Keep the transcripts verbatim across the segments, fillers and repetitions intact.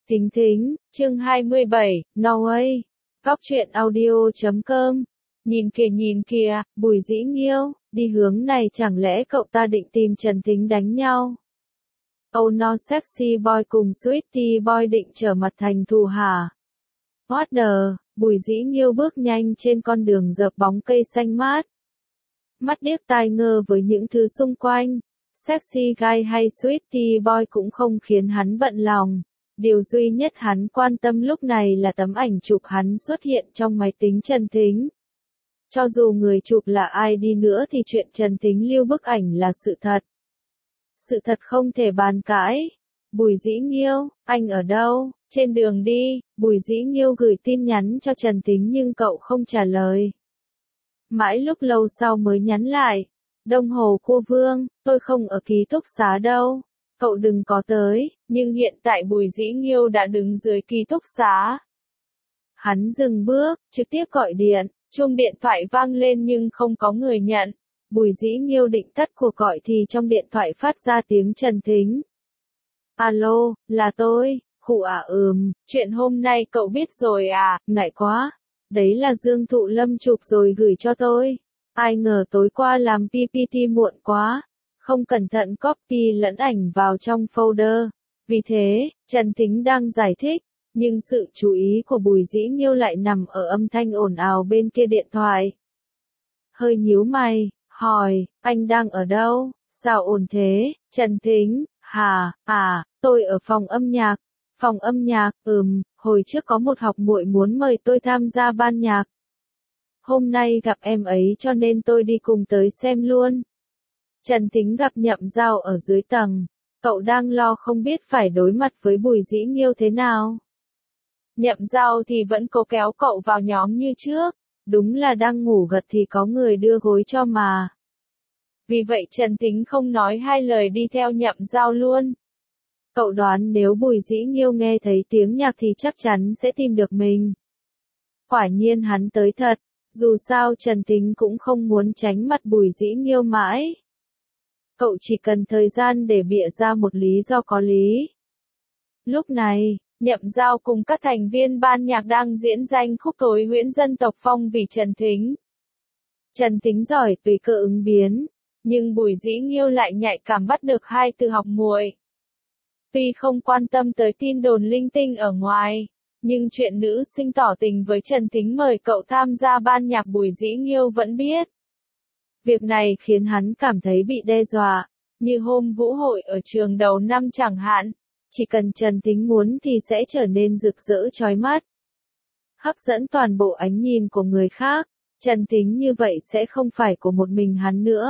Thính thính, chương hai mươi bảy, Norway. Góc truyện audio chấm com. Nhìn kìa nhìn kìa, Bùi Dĩ Nghiêu, đi hướng này chẳng lẽ cậu ta định tìm Trần Thính đánh nhau? Oh no sexy boy cùng sweetie boy định trở mặt thành thù hả? What the, Bùi Dĩ Nghiêu bước nhanh trên con đường dợp bóng cây xanh mát. Mắt điếc tai ngơ với những thứ xung quanh. Sexy guy hay sweetie boy cũng không khiến hắn bận lòng. Điều duy nhất hắn quan tâm lúc này là tấm ảnh chụp hắn xuất hiện trong máy tính Trần Thính. Cho dù người chụp là ai đi nữa thì chuyện Trần Thính lưu bức ảnh là sự thật. Sự thật không thể bàn cãi. Bùi Dĩ Nghiêu, anh ở đâu? Trên đường đi, Bùi Dĩ Nghiêu gửi tin nhắn cho Trần Thính nhưng cậu không trả lời. Mãi lúc lâu sau mới nhắn lại. Đông Hồ Cô Vương, tôi không ở ký túc xá đâu. Cậu đừng có tới, nhưng hiện tại Bùi Dĩ Nghiêu đã đứng dưới ký túc xá. Hắn dừng bước, trực tiếp gọi điện, chuông điện thoại vang lên nhưng không có người nhận. Bùi Dĩ Nghiêu định tắt cuộc gọi thì trong điện thoại phát ra tiếng Trần Thính. Alo, là tôi, khụ à ừm, chuyện hôm nay cậu biết rồi à, ngại quá. Đấy là Dương Thụ Lâm chụp rồi gửi cho tôi. Ai ngờ tối qua làm pê pê tê muộn quá. Không cẩn thận copy lẫn ảnh vào trong folder. Vì thế, Trần Thính đang giải thích, nhưng sự chú ý của Bùi Dĩ Nghiêu lại nằm ở âm thanh ồn ào bên kia điện thoại. Hơi nhíu mày, hỏi, anh đang ở đâu? Sao ồn thế? Trần Thính, hà, à, tôi ở phòng âm nhạc. Phòng âm nhạc, ừm, hồi trước có một học muội muốn mời tôi tham gia ban nhạc. Hôm nay gặp em ấy cho nên tôi đi cùng tới xem luôn. Trần Thính gặp Nhậm Giao ở dưới tầng. Cậu đang lo không biết phải đối mặt với Bùi Dĩ Nghiêu thế nào. Nhậm Giao thì vẫn cố kéo cậu vào nhóm như trước. Đúng là đang ngủ gật thì có người đưa gối cho mà. Vì vậy Trần Thính không nói hai lời đi theo Nhậm Giao luôn. Cậu đoán nếu Bùi Dĩ Nghiêu nghe thấy tiếng nhạc thì chắc chắn sẽ tìm được mình. Quả nhiên hắn tới thật. Dù sao Trần Thính cũng không muốn tránh mặt Bùi Dĩ Nghiêu mãi. Cậu chỉ cần thời gian để bịa ra một lý do có lý. Lúc này, Nhậm Giao cùng các thành viên ban nhạc đang diễn danh khúc Tối Huyễn Dân Tộc Phong vì Trần Thính. Trần Thính giỏi tùy cơ ứng biến, nhưng Bùi Dĩ Nghiêu lại nhạy cảm bắt được hai từ học muội. Tuy không quan tâm tới tin đồn linh tinh ở ngoài, nhưng chuyện nữ sinh tỏ tình với Trần Thính mời cậu tham gia ban nhạc Bùi Dĩ Nghiêu vẫn biết. Việc này khiến hắn cảm thấy bị đe dọa, như hôm vũ hội ở trường đầu năm chẳng hạn, chỉ cần Trần Thính muốn thì sẽ trở nên rực rỡ chói mắt. Hấp dẫn toàn bộ ánh nhìn của người khác, Trần Thính như vậy sẽ không phải của một mình hắn nữa.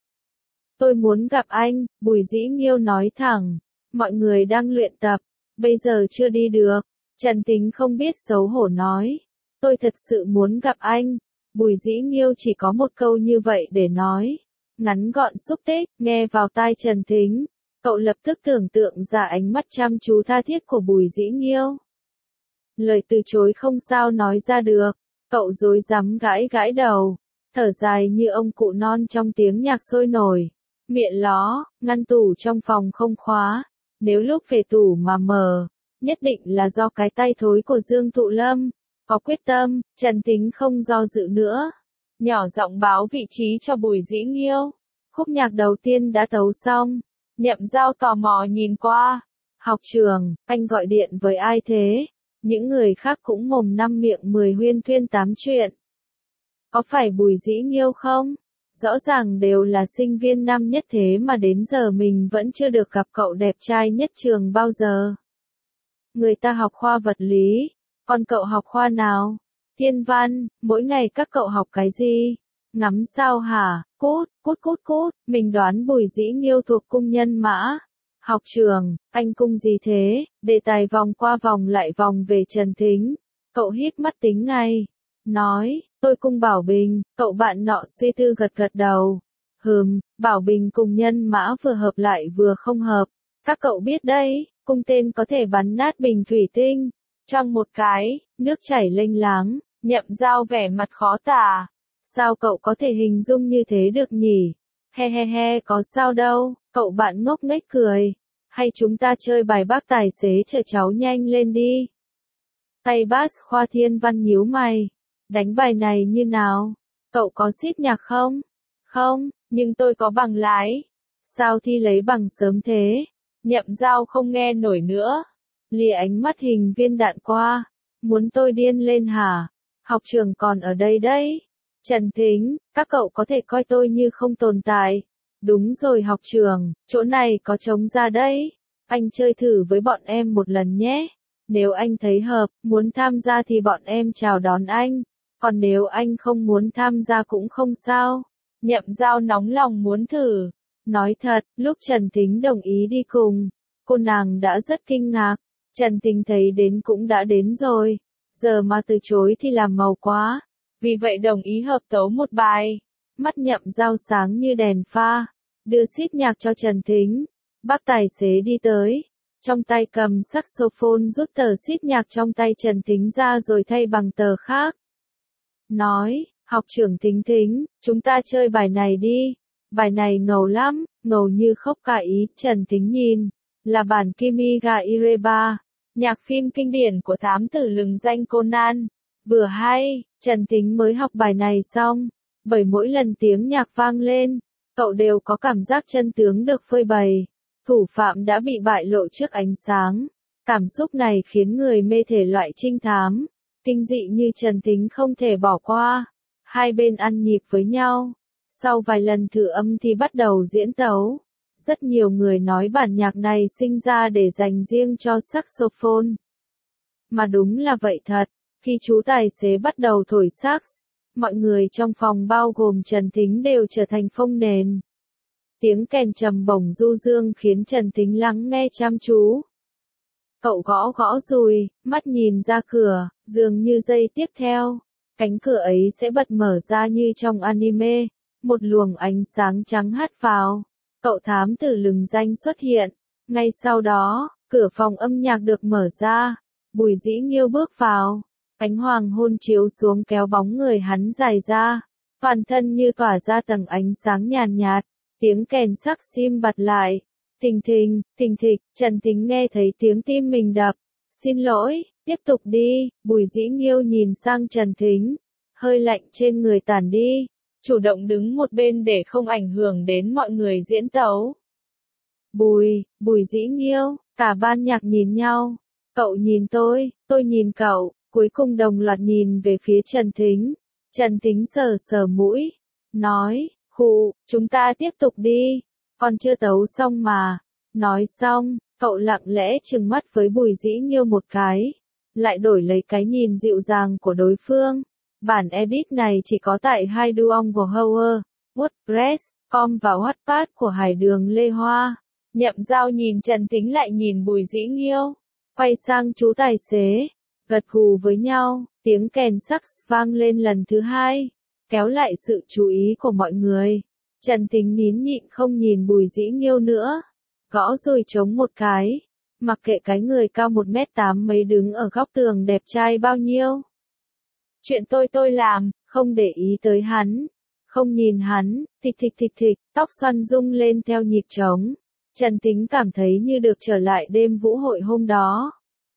Tôi muốn gặp anh, Bùi Dĩ Nghiêu nói thẳng, mọi người đang luyện tập, bây giờ chưa đi được. Trần Thính không biết xấu hổ nói, tôi thật sự muốn gặp anh. Bùi Dĩ Nghiêu chỉ có một câu như vậy để nói, ngắn gọn xúc tích, nghe vào tai Trần Thính, cậu lập tức tưởng tượng ra ánh mắt chăm chú tha thiết của Bùi Dĩ Nghiêu. Lời từ chối không sao nói ra được, cậu rối rắm gãi gãi đầu, thở dài như ông cụ non trong tiếng nhạc sôi nổi, miệng ló, ngăn tủ trong phòng không khóa, nếu lúc về tủ mà mở, nhất định là do cái tay thối của Dương Thụ Lâm. Có quyết tâm, Trần Thính không do dự nữa. Nhỏ giọng báo vị trí cho Bùi Dĩ Nghiêu. Khúc nhạc đầu tiên đã tấu xong. Nhậm Giao tò mò nhìn qua. Học trường, anh gọi điện với ai thế? Những người khác cũng mồm năm miệng mười huyên thuyên tám chuyện. Có phải Bùi Dĩ Nghiêu không? Rõ ràng đều là sinh viên năm nhất thế mà đến giờ mình vẫn chưa được gặp cậu đẹp trai nhất trường bao giờ. Người ta học khoa vật lý. Còn cậu học khoa nào? Thiên văn, mỗi ngày các cậu học cái gì? Ngắm sao hả? Cút, cút cút cút, mình đoán Bùi Dĩ Nghiêu thuộc cung Nhân Mã. Học trường, anh cung gì thế? Đề tài vòng qua vòng lại vòng về Trần Thính. Cậu híp mắt tính ngay. Nói, tôi cung Bảo Bình, cậu bạn nọ suy tư gật gật đầu. Hừm, Bảo Bình cùng Nhân Mã vừa hợp lại vừa không hợp. Các cậu biết đấy, cung tên có thể bắn nát bình thủy tinh. Trong một cái, nước chảy lênh láng, Nhậm Giao vẻ mặt khó tả. Sao cậu có thể hình dung như thế được nhỉ? He he he, có sao đâu, cậu bạn ngốc nghếch cười. Hay chúng ta chơi bài bác tài xế chở cháu nhanh lên đi. Tay bass Khoa Thiên Văn nhíu mày. Đánh bài này như nào? Cậu có xít nhạc không? Không, nhưng tôi có bằng lái. Sao thi lấy bằng sớm thế? Nhậm Giao không nghe nổi nữa. Lìa ánh mắt hình viên đạn qua. Muốn tôi điên lên hả? Học trường còn ở đây đấy. Trần Thính, các cậu có thể coi tôi như không tồn tại. Đúng rồi học trường, chỗ này có trống ra đấy. Anh chơi thử với bọn em một lần nhé. Nếu anh thấy hợp, muốn tham gia thì bọn em chào đón anh. Còn nếu anh không muốn tham gia cũng không sao. Nhậm Giao nóng lòng muốn thử. Nói thật, lúc Trần Thính đồng ý đi cùng, cô nàng đã rất kinh ngạc. Trần Thính thấy đến cũng đã đến rồi. Giờ mà từ chối thì làm màu quá. Vì vậy đồng ý hợp tấu một bài. Mắt Nhậm Giao sáng như đèn pha. Đưa xít nhạc cho Trần Thính. Bác tài xế đi tới. Trong tay cầm saxophone rút tờ xít nhạc trong tay Trần Thính ra rồi thay bằng tờ khác. Nói, học trưởng Thính Thính, chúng ta chơi bài này đi. Bài này ngầu lắm, ngầu như khóc cả ý. Trần Thính nhìn, là bản Kimi ga Ireba, nhạc phim kinh điển của thám tử lừng danh Conan. Vừa hay, Trần Thính mới học bài này xong, bởi mỗi lần tiếng nhạc vang lên, cậu đều có cảm giác chân tướng được phơi bày. Thủ phạm đã bị bại lộ trước ánh sáng. Cảm xúc này khiến người mê thể loại trinh thám, kinh dị như Trần Thính không thể bỏ qua. Hai bên ăn nhịp với nhau. Sau vài lần thử âm thì bắt đầu diễn tấu. Rất nhiều người nói bản nhạc này sinh ra để dành riêng cho saxophone. Mà đúng là vậy thật. Khi chú tài xế bắt đầu thổi sax, mọi người trong phòng bao gồm Trần Thính đều trở thành phông nền. Tiếng kèn trầm bổng du dương khiến Trần Thính lắng nghe chăm chú. Cậu gõ gõ dùi, mắt nhìn ra cửa, dường như giây tiếp theo, cánh cửa ấy sẽ bật mở ra như trong anime, một luồng ánh sáng trắng hắt vào. Cậu thám tử lừng danh xuất hiện. Ngay sau đó, cửa phòng âm nhạc được mở ra. Bùi Dĩ Nghiêu bước vào. Ánh hoàng hôn chiếu xuống kéo bóng người hắn dài ra. Toàn thân như tỏa ra tầng ánh sáng nhàn nhạt. Tiếng kèn sắc sim bật lại. Thình thình, thình thịch, Trần Thính nghe thấy tiếng tim mình đập. Xin lỗi, tiếp tục đi. Bùi Dĩ Nghiêu nhìn sang Trần Thính. Hơi lạnh trên người tản đi. Chủ động đứng một bên để không ảnh hưởng đến mọi người diễn tấu. Bùi, Bùi Dĩ Nghiêu, cả ban nhạc nhìn nhau. Cậu nhìn tôi, tôi nhìn cậu, cuối cùng đồng loạt nhìn về phía Trần Thính. Trần Thính sờ sờ mũi, nói, khụ, chúng ta tiếp tục đi, còn chưa tấu xong mà. Nói xong, cậu lặng lẽ trừng mắt với Bùi Dĩ Nghiêu một cái, lại đổi lấy cái nhìn dịu dàng của đối phương. Bản edit này chỉ có tại hai Duong của Howard, WordPress, com và Wattpad của Hải Đường Lê Hoa. Nhậm Giao nhìn Trần Thính lại nhìn Bùi Dĩ Nghiêu, quay sang chú tài xế, gật gù với nhau, tiếng kèn sax vang lên lần thứ hai, kéo lại sự chú ý của mọi người. Trần Thính nín nhịn không nhìn Bùi Dĩ Nghiêu nữa, gõ rồi trống một cái, mặc kệ cái người cao một mét tám mấy đứng ở góc tường đẹp trai bao nhiêu. Chuyện tôi tôi làm, không để ý tới hắn, không nhìn hắn, thịch thịch thịch thịch, tóc xoăn rung lên theo nhịp trống. Trần Thính cảm thấy như được trở lại đêm vũ hội hôm đó.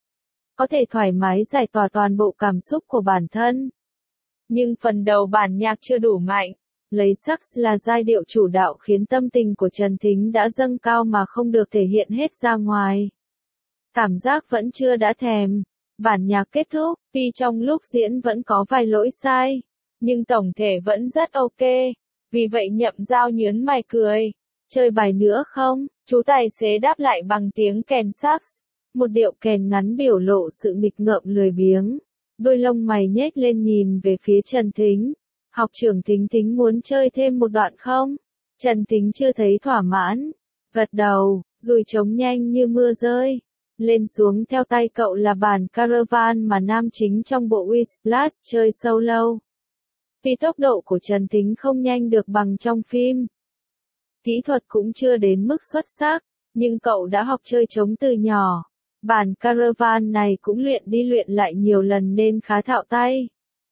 Có thể thoải mái giải tỏa toàn bộ cảm xúc của bản thân. Nhưng phần đầu bản nhạc chưa đủ mạnh. Lấy sax là giai điệu chủ đạo khiến tâm tình của Trần Thính đã dâng cao mà không được thể hiện hết ra ngoài. Cảm giác vẫn chưa đã thèm. Bản nhạc kết thúc, tuy trong lúc diễn vẫn có vài lỗi sai, nhưng tổng thể vẫn rất ok. Vì vậy Nhậm Giao nhớn mày cười. Chơi bài nữa không? Chú tài xế đáp lại bằng tiếng kèn sax. Một điệu kèn ngắn biểu lộ sự nghịch ngợm lười biếng. Đôi lông mày nhếch lên nhìn về phía Trần Thính. Học trưởng Thính Thính muốn chơi thêm một đoạn không? Trần Thính chưa thấy thỏa mãn. Gật đầu, rồi trống nhanh như mưa rơi. Lên xuống theo tay cậu là bản Caravan mà nam chính trong bộ Whiplash chơi solo. Tuy tốc độ của Trần Thính không nhanh được bằng trong phim, kỹ thuật cũng chưa đến mức xuất sắc, nhưng cậu đã học chơi trống từ nhỏ. Bản Caravan này cũng luyện đi luyện lại nhiều lần nên khá thạo tay.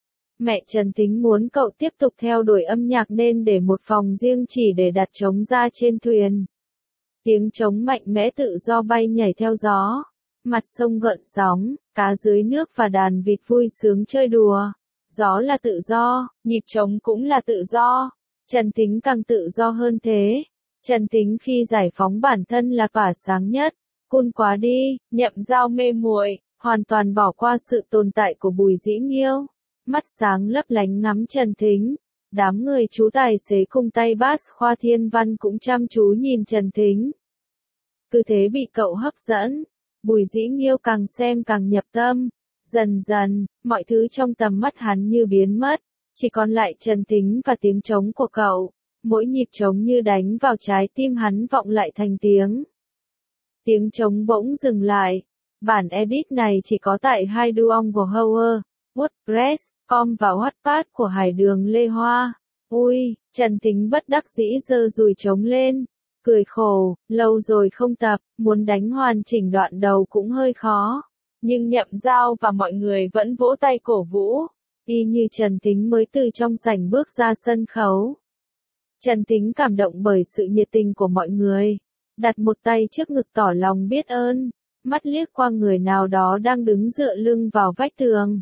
Mẹ Trần Thính muốn cậu tiếp tục theo đuổi âm nhạc nên để một phòng riêng chỉ để đặt trống ra trên thuyền. Tiếng trống mạnh mẽ tự do bay nhảy theo gió. Mặt sông gợn sóng, cá dưới nước và đàn vịt vui sướng chơi đùa. Gió là tự do, nhịp trống cũng là tự do. Trần Tính càng tự do hơn thế. Trần Tính khi giải phóng bản thân là tỏa sáng nhất. Cun quá đi, Nhậm Giao mê muội, hoàn toàn bỏ qua sự tồn tại của Bùi Dĩ Nghiêu. Mắt sáng lấp lánh ngắm Trần Thính. Đám người chú tài xế cùng tay bass Khoa Thiên Văn cũng chăm chú nhìn Trần Thính. Cứ thế bị cậu hấp dẫn. Bùi Dĩ Nghiêu càng xem càng nhập tâm. Dần dần, mọi thứ trong tầm mắt hắn như biến mất. Chỉ còn lại Trần Thính và tiếng trống của cậu. Mỗi nhịp trống như đánh vào trái tim hắn vọng lại thành tiếng. Tiếng trống bỗng dừng lại. Bản edit này chỉ có tại hai Duong của Howard, WordPress, com và Wattpad của Hải Đường Lê Hoa. Ui, Trần Thính bất đắc dĩ giơ dùi trống lên. Cười khổ, lâu rồi không tập, muốn đánh hoàn chỉnh đoạn đầu cũng hơi khó. Nhưng Nhậm Giao và mọi người vẫn vỗ tay cổ vũ. Y như Trần Thính mới từ trong sảnh bước ra sân khấu. Trần Thính cảm động bởi sự nhiệt tình của mọi người. Đặt một tay trước ngực tỏ lòng biết ơn. Mắt liếc qua người nào đó đang đứng dựa lưng vào vách tường.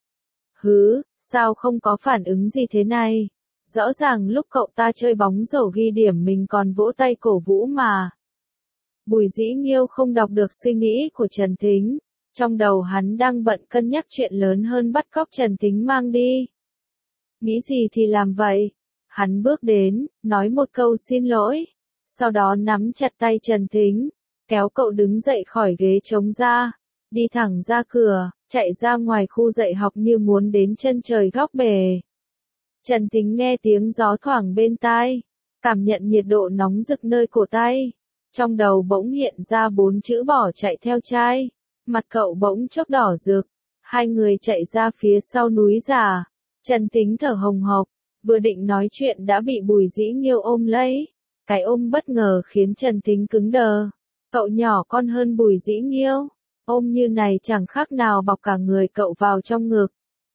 Hứ, sao không có phản ứng gì thế này? Rõ ràng lúc cậu ta chơi bóng rổ ghi điểm mình còn vỗ tay cổ vũ mà. Bùi Dĩ Nghiêu không đọc được suy nghĩ của Trần Thính. Trong đầu hắn đang bận cân nhắc chuyện lớn hơn bắt cóc Trần Thính mang đi. Nghĩ gì thì làm vậy. Hắn bước đến, nói một câu xin lỗi. Sau đó nắm chặt tay Trần Thính, kéo cậu đứng dậy khỏi ghế trống ra. Đi thẳng ra cửa, chạy ra ngoài khu dạy học như muốn đến chân trời góc bể. Trần Thính nghe tiếng gió thoảng bên tai, cảm nhận nhiệt độ nóng rực nơi cổ tay. Trong đầu bỗng hiện ra bốn chữ bỏ chạy theo trai. Mặt cậu bỗng chốc đỏ rực. Hai người chạy ra phía sau núi già. Trần Thính thở hồng hộc, vừa định nói chuyện đã bị Bùi Dĩ Nghiêu ôm lấy. Cái ôm bất ngờ khiến Trần Thính cứng đờ. Cậu nhỏ con hơn Bùi Dĩ Nghiêu. Ôm như này chẳng khác nào bọc cả người cậu vào trong ngực.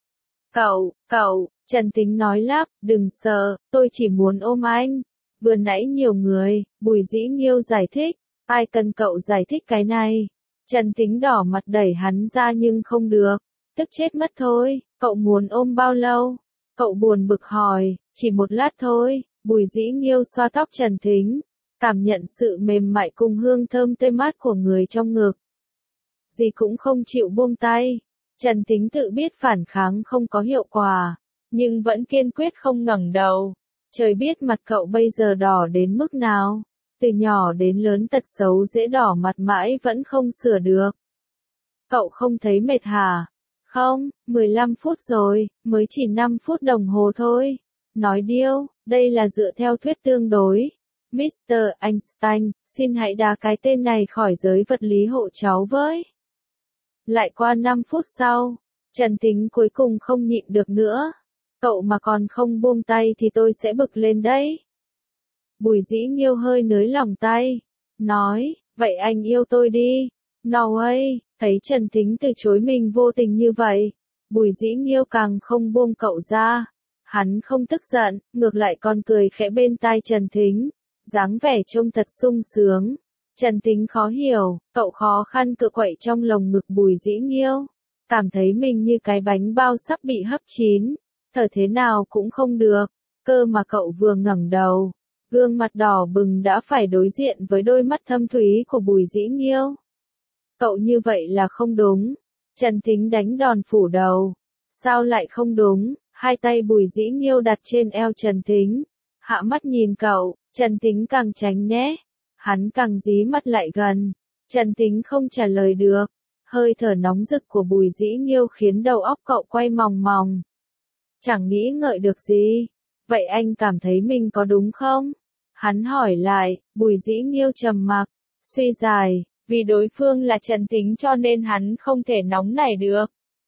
Cậu, cậu, Trần Thính nói lắp, đừng sợ, tôi chỉ muốn ôm anh. Vừa nãy nhiều người, Bùi Dĩ Nghiêu giải thích, ai cần cậu giải thích cái này. Trần Thính đỏ mặt đẩy hắn ra nhưng không được, tức chết mất thôi, cậu muốn ôm bao lâu? Cậu buồn bực hỏi, chỉ một lát thôi. Bùi Dĩ Nghiêu xoa tóc Trần Thính, cảm nhận sự mềm mại cùng hương thơm tươi mát của người trong ngực. Gì cũng không chịu buông tay. Trần Thính tự biết phản kháng không có hiệu quả, nhưng vẫn kiên quyết không ngẩng đầu. Trời biết mặt cậu bây giờ đỏ đến mức nào. Từ nhỏ đến lớn tật xấu dễ đỏ mặt mãi vẫn không sửa được. Cậu không thấy mệt hả? Không, mười lăm phút rồi, mới chỉ năm phút đồng hồ thôi. Nói điêu, đây là dựa theo thuyết tương đối. mít tơ Einstein, xin hãy đá cái tên này khỏi giới vật lý hộ cháu với. Lại qua năm phút sau, Trần Thính cuối cùng không nhịn được nữa. Cậu mà còn không buông tay thì tôi sẽ bực lên đấy. Bùi Dĩ Nghiêu hơi nới lỏng tay, nói, vậy anh yêu tôi đi. No way, thấy Trần Thính từ chối mình vô tình như vậy. Bùi Dĩ Nghiêu càng không buông cậu ra. Hắn không tức giận, ngược lại còn cười khẽ bên tai Trần Thính. Dáng vẻ trông thật sung sướng. Trần Thính khó hiểu, cậu khó khăn cựa quậy trong lồng ngực Bùi Dĩ Nghiêu. Cảm thấy mình như cái bánh bao sắp bị hấp chín. Thở thế nào cũng không được. Cơ mà cậu vừa ngẩng đầu, gương mặt đỏ bừng đã phải đối diện với đôi mắt thâm thúy của Bùi Dĩ Nghiêu. Cậu như vậy là không đúng. Trần Thính đánh đòn phủ đầu. Sao lại không đúng? Hai tay Bùi Dĩ Nghiêu đặt trên eo Trần Thính. Hạ mắt nhìn cậu, Trần Thính càng tránh né. Hắn càng dí mắt lại gần. Trần Thính không trả lời được. Hơi thở nóng rực của Bùi Dĩ Nghiêu khiến đầu óc cậu quay mòng mòng. Chẳng nghĩ ngợi được gì. Vậy anh cảm thấy mình có đúng không? Hắn hỏi lại. Bùi Dĩ Nghiêu trầm mặc, suy dài. Vì đối phương là Trần Thính cho nên hắn không thể nóng nảy được.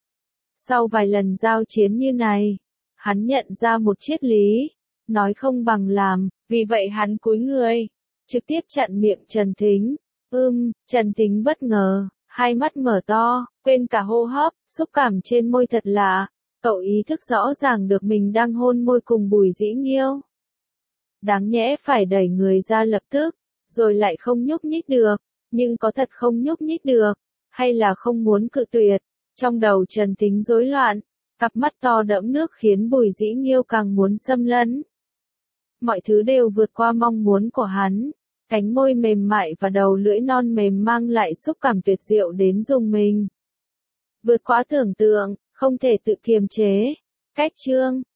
Sau vài lần giao chiến như này, hắn nhận ra một triết lý. Nói không bằng làm, vì vậy hắn cúi người, trực tiếp chặn miệng Trần Thính. Ưm, Trần Thính bất ngờ, hai mắt mở to, quên cả hô hấp, xúc cảm trên môi thật lạ. Cậu ý thức rõ ràng được mình đang hôn môi cùng Bùi Dĩ Nghiêu. Đáng nhẽ phải đẩy người ra lập tức, rồi lại không nhúc nhích được, nhưng có thật không nhúc nhích được, hay là không muốn cự tuyệt. Trong đầu Trần Tính rối loạn, cặp mắt to đẫm nước khiến Bùi Dĩ Nghiêu càng muốn xâm lấn. Mọi thứ đều vượt qua mong muốn của hắn, cánh môi mềm mại và đầu lưỡi non mềm mang lại xúc cảm tuyệt diệu đến rùng mình. Vượt quá tưởng tượng, không thể tự kiềm chế. Cách chương